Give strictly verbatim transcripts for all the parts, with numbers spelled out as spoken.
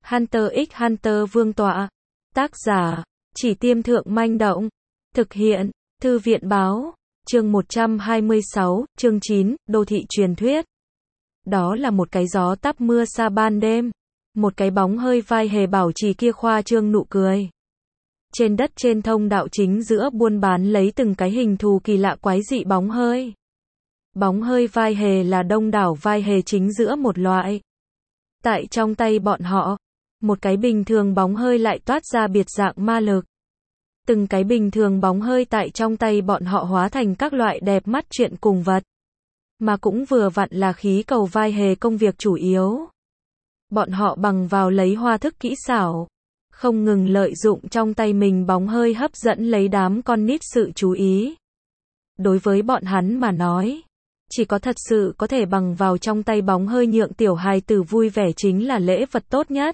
Hunter x Hunter Vương tọa. Tác giả, Chỉ Tiêm Thượng Manh Động. Thực hiện, Thư viện Báo. Chương một trăm hai mươi sáu, chương chín, Đô thị truyền thuyết. Đó là một cái gió táp mưa xa ban đêm. Một cái bóng hơi vai hề bảo trì kia khoa trương nụ cười. Trên đất trên thông đạo chính giữa buôn bán lấy từng cái hình thù kỳ lạ quái dị bóng hơi. Bóng hơi vai hề là đông đảo vai hề chính giữa một loại. Tại trong tay bọn họ, một cái bình thường bóng hơi lại toát ra biệt dạng ma lực. Từng cái bình thường bóng hơi tại trong tay bọn họ hóa thành các loại đẹp mắt chuyện cùng vật. Mà cũng vừa vặn là khí cầu vai hề công việc chủ yếu. Bọn họ bằng vào lấy hoa thức kỹ xảo, không ngừng lợi dụng trong tay mình bóng hơi hấp dẫn lấy đám con nít sự chú ý. Đối với bọn hắn mà nói, chỉ có thật sự có thể bằng vào trong tay bóng hơi nhượng tiểu hài tử vui vẻ chính là lễ vật tốt nhất.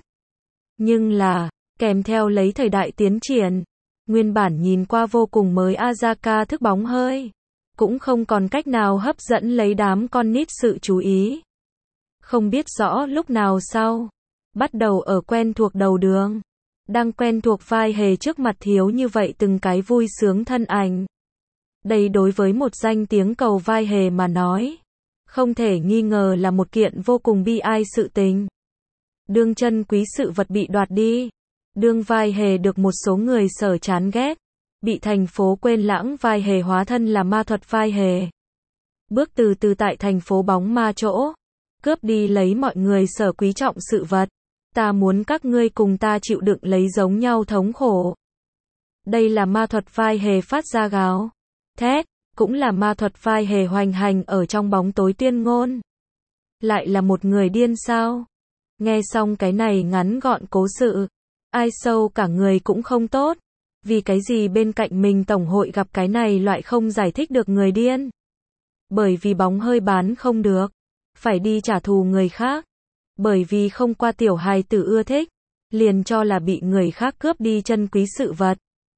Nhưng là, kèm theo lấy thời đại tiến triển, nguyên bản nhìn qua vô cùng mới Azaka thức bóng hơi, cũng không còn cách nào hấp dẫn lấy đám con nít sự chú ý. Không biết rõ lúc nào sau, bắt đầu ở quen thuộc đầu đường, đang quen thuộc vai hề trước mặt thiếu như vậy từng cái vui sướng thân ảnh. Đây đối với một danh tiếng cầu vai hề mà nói, không thể nghi ngờ là một kiện vô cùng bi ai sự tình. Đương chân quý sự vật bị đoạt đi, đương vai hề được một số người sở chán ghét, bị thành phố quên lãng vai hề hóa thân là ma thuật vai hề. Bước từ từ tại thành phố bóng ma chỗ, cướp đi lấy mọi người sở quý trọng sự vật. Ta muốn các ngươi cùng ta chịu đựng lấy giống nhau thống khổ. Đây là ma thuật vai hề phát ra gào thét, cũng là ma thuật vai hề hoành hành ở trong bóng tối tuyên ngôn. Lại là một người điên sao? Nghe xong cái này ngắn gọn cố sự, ai sâu cả người cũng không tốt. Vì cái gì bên cạnh mình tổng hội gặp cái này loại không giải thích được người điên? Bởi vì bóng hơi bán không được, phải đi trả thù người khác. Bởi vì không qua tiểu hài tử ưa thích, liền cho là bị người khác cướp đi chân quý sự vật.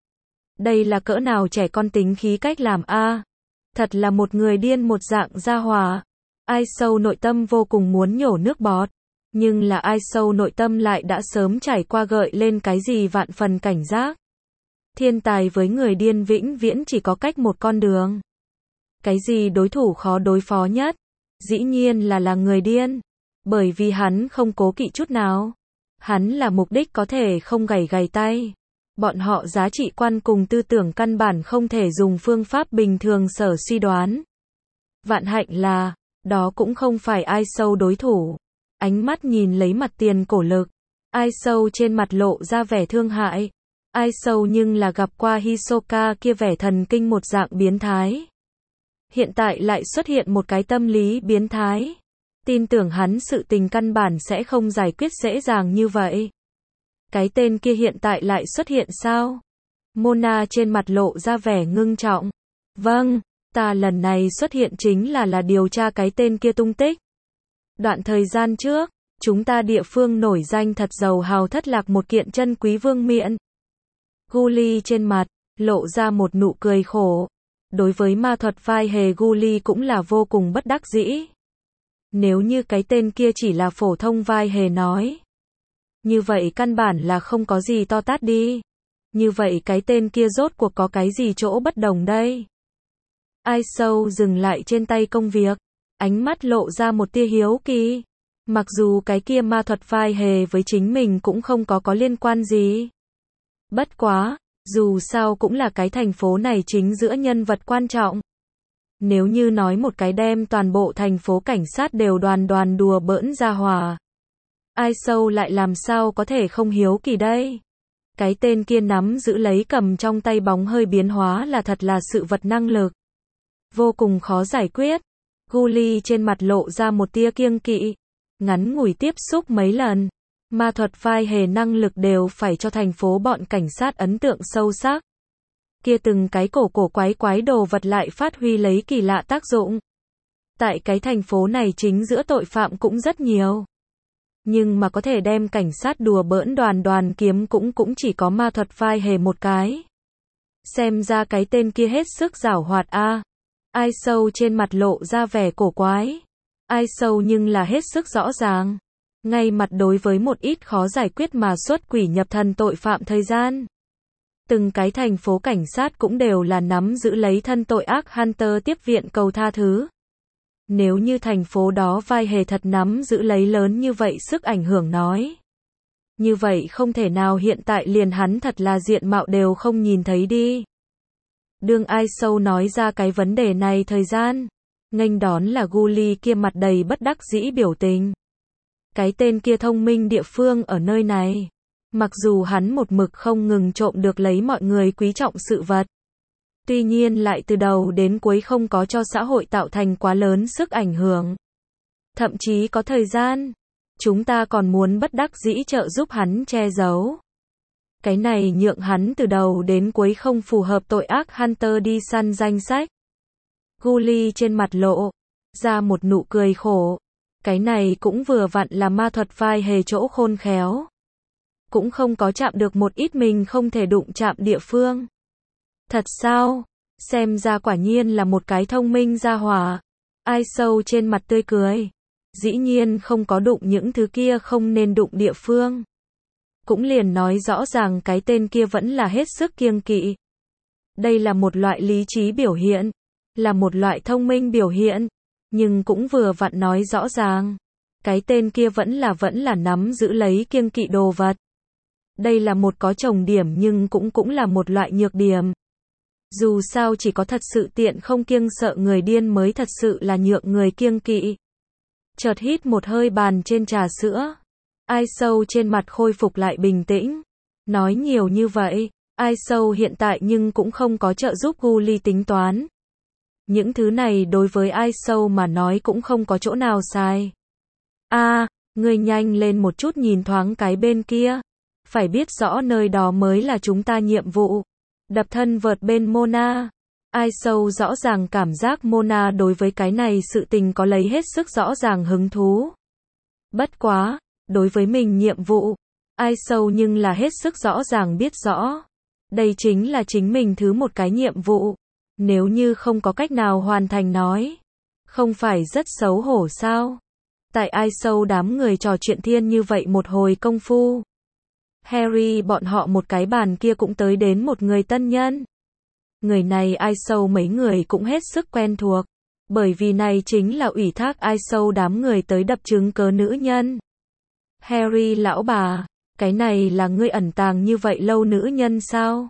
Đây là cỡ nào trẻ con tính khí cách làm a? Thật là một người điên một dạng gia hỏa. Ai sâu nội tâm vô cùng muốn nhổ nước bọt, nhưng là ai sâu nội tâm lại đã sớm trải qua gợi lên cái gì vạn phần cảnh giác. Thiên tài với người điên vĩnh viễn chỉ có cách một con đường. Cái gì đối thủ khó đối phó nhất? Dĩ nhiên là là người điên. Bởi vì hắn không cố kỵ chút nào. Hắn là mục đích có thể không gảy gầy tay. Bọn họ giá trị quan cùng tư tưởng căn bản không thể dùng phương pháp bình thường sở suy đoán. Vạn hạnh là, đó cũng không phải ai sâu đối thủ. Ánh mắt nhìn lấy mặt tiền cổ lực. Ai sâu trên mặt lộ ra vẻ thương hại. Ai sâu nhưng là gặp qua Hisoka kia vẻ thần kinh một dạng biến thái. Hiện tại lại xuất hiện một cái tâm lý biến thái. Tin tưởng hắn sự tình căn bản sẽ không giải quyết dễ dàng như vậy. Cái tên kia hiện tại lại xuất hiện sao? Mona trên mặt lộ ra vẻ ngưng trọng. Vâng, ta lần này xuất hiện chính là là điều tra cái tên kia tung tích. Đoạn thời gian trước, chúng ta địa phương nổi danh thật giàu hào thất lạc một kiện chân quý vương miện. Guli trên mặt, lộ ra một nụ cười khổ. Đối với ma thuật vai hề Guli cũng là vô cùng bất đắc dĩ. Nếu như cái tên kia chỉ là phổ thông vai hề nói, như vậy căn bản là không có gì to tát đi. Như vậy cái tên kia rốt cuộc có cái gì chỗ bất đồng đây? Ai sâu dừng lại trên tay công việc, ánh mắt lộ ra một tia hiếu kỳ. Mặc dù cái kia ma thuật vai hề với chính mình cũng không có có liên quan gì. Bất quá, dù sao cũng là cái thành phố này chính giữa nhân vật quan trọng. Nếu như nói một cái đem toàn bộ thành phố cảnh sát đều đoàn đoàn đùa bỡn ra hòa, ai sâu lại làm sao có thể không hiếu kỳ đây? Cái tên kia nắm giữ lấy cầm trong tay bóng hơi biến hóa là thật là sự vật năng lực. Vô cùng khó giải quyết. Guli trên mặt lộ ra một tia kiêng kỵ. Ngắn ngủi tiếp xúc mấy lần. Ma thuật vai hề năng lực đều phải cho thành phố bọn cảnh sát ấn tượng sâu sắc. Kia từng cái cổ cổ quái quái đồ vật lại phát huy lấy kỳ lạ tác dụng. Tại cái thành phố này chính giữa tội phạm cũng rất nhiều. Nhưng mà có thể đem cảnh sát đùa bỡn đoàn đoàn kiếm cũng cũng chỉ có ma thuật vai hề một cái. Xem ra cái tên kia hết sức giảo hoạt a. Ai sâu trên mặt lộ ra vẻ cổ quái. Ai sâu nhưng là hết sức rõ ràng. ngay mặt đối với một ít khó giải quyết mà xuất quỷ nhập thần tội phạm thời gian. Từng cái thành phố cảnh sát cũng đều là nắm giữ lấy thân tội ác Hunter tiếp viện cầu tha thứ. Nếu như thành phố đó vai hề thật nắm giữ lấy lớn như vậy sức ảnh hưởng nói. Như vậy không thể nào hiện tại liền hắn thật là diện mạo đều không nhìn thấy đi. Đương ai sâu nói ra cái vấn đề này thời gian. Nghênh đón là Guli kia mặt đầy bất đắc dĩ biểu tình. Cái tên kia thông minh địa phương ở nơi này. Mặc dù hắn một mực không ngừng trộm được lấy mọi người quý trọng sự vật. Tuy nhiên lại từ đầu đến cuối không có cho xã hội tạo thành quá lớn sức ảnh hưởng. Thậm chí có thời gian, chúng ta còn muốn bất đắc dĩ trợ giúp hắn che giấu. Cái này nhượng hắn từ đầu đến cuối không phù hợp tội ác Hunter đi săn danh sách. Guli trên mặt lộ ra một nụ cười khổ. Cái này cũng vừa vặn là ma thuật vai hề chỗ khôn khéo. Cũng không có chạm được một ít mình không thể đụng chạm địa phương. Thật sao? Xem ra quả nhiên là một cái thông minh gia hỏa. Ai sâu trên mặt tươi cười. Dĩ nhiên không có đụng những thứ kia không nên đụng địa phương. Cũng liền nói rõ ràng cái tên kia vẫn là hết sức kiêng kỵ. Đây là một loại lý trí biểu hiện. Là một loại thông minh biểu hiện. Nhưng cũng vừa vặn nói rõ ràng. Cái tên kia vẫn là vẫn là nắm giữ lấy kiêng kỵ đồ vật. Đây là một có chồng điểm nhưng cũng cũng là một loại nhược điểm. Dù sao chỉ có thật sự tiện không kiêng sợ người điên mới thật sự là nhượng người kiêng kỵ. Chợt hít một hơi bàn trên trà sữa. Ai sâu trên mặt khôi phục lại bình tĩnh. Nói nhiều như vậy, ai sâu hiện tại nhưng cũng không có trợ giúp Guli tính toán. Những thứ này đối với ai sâu mà nói cũng không có chỗ nào sai. A, à, ngươi nhanh lên một chút nhìn thoáng cái bên kia. Phải biết rõ nơi đó mới là chúng ta nhiệm vụ. Đập thân vợt bên Mona. Ai sâu rõ ràng cảm giác Mona đối với cái này sự tình có lấy hết sức rõ ràng hứng thú. Bất quá, đối với mình nhiệm vụ, ai sâu nhưng là hết sức rõ ràng biết rõ. Đây chính là chính mình thứ một cái nhiệm vụ. Nếu như không có cách nào hoàn thành nói. Không phải rất xấu hổ sao? Tại ai sâu đám người trò chuyện thiên như vậy một hồi công phu. Harry bọn họ một cái bàn kia cũng tới đến một người tân nhân. Người này ai sâu mấy người cũng hết sức quen thuộc. Bởi vì này chính là ủy thác ai sâu đám người tới đập chứng cớ nữ nhân. Harry lão bà, cái này là ngươi ẩn tàng như vậy lâu nữ nhân sao?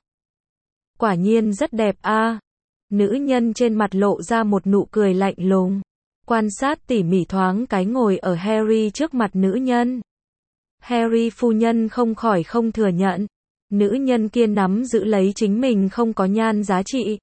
Quả nhiên rất đẹp a. À. Nữ nhân trên mặt lộ ra một nụ cười lạnh lùng. Quan sát tỉ mỉ thoáng cái ngồi ở Harry trước mặt nữ nhân. Harry phu nhân không khỏi không thừa nhận. Nữ nhân kia nắm giữ lấy chính mình không có nhan giá trị.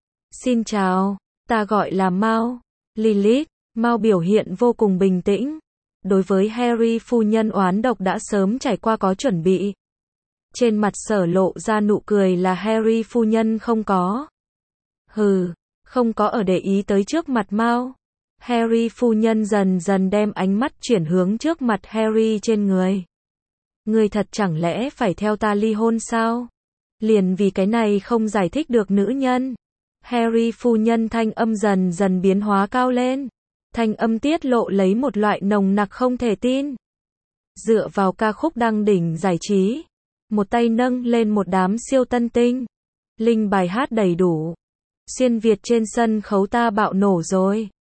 Xin chào, ta gọi là Mao. Lilith, Mao biểu hiện vô cùng bình tĩnh. Đối với Harry phu nhân oán độc đã sớm trải qua có chuẩn bị. Trên mặt sở lộ ra nụ cười là Harry phu nhân không có. Hừ, không có ở để ý tới trước mặt Mao. Harry phu nhân dần dần đem ánh mắt chuyển hướng trước mặt Harry trên người. Ngươi thật chẳng lẽ phải theo ta ly hôn sao? Liền vì cái này không giải thích được nữ nhân. Harry phu nhân thanh âm dần dần biến hóa cao lên. Thanh âm tiết lộ lấy một loại nồng nặc không thể tin. Dựa vào ca khúc đăng đỉnh giải trí. Một tay nâng lên một đám siêu tân tinh. Linh bài hát đầy đủ. Xuyên Việt trên sân khấu ta bạo nổ rồi.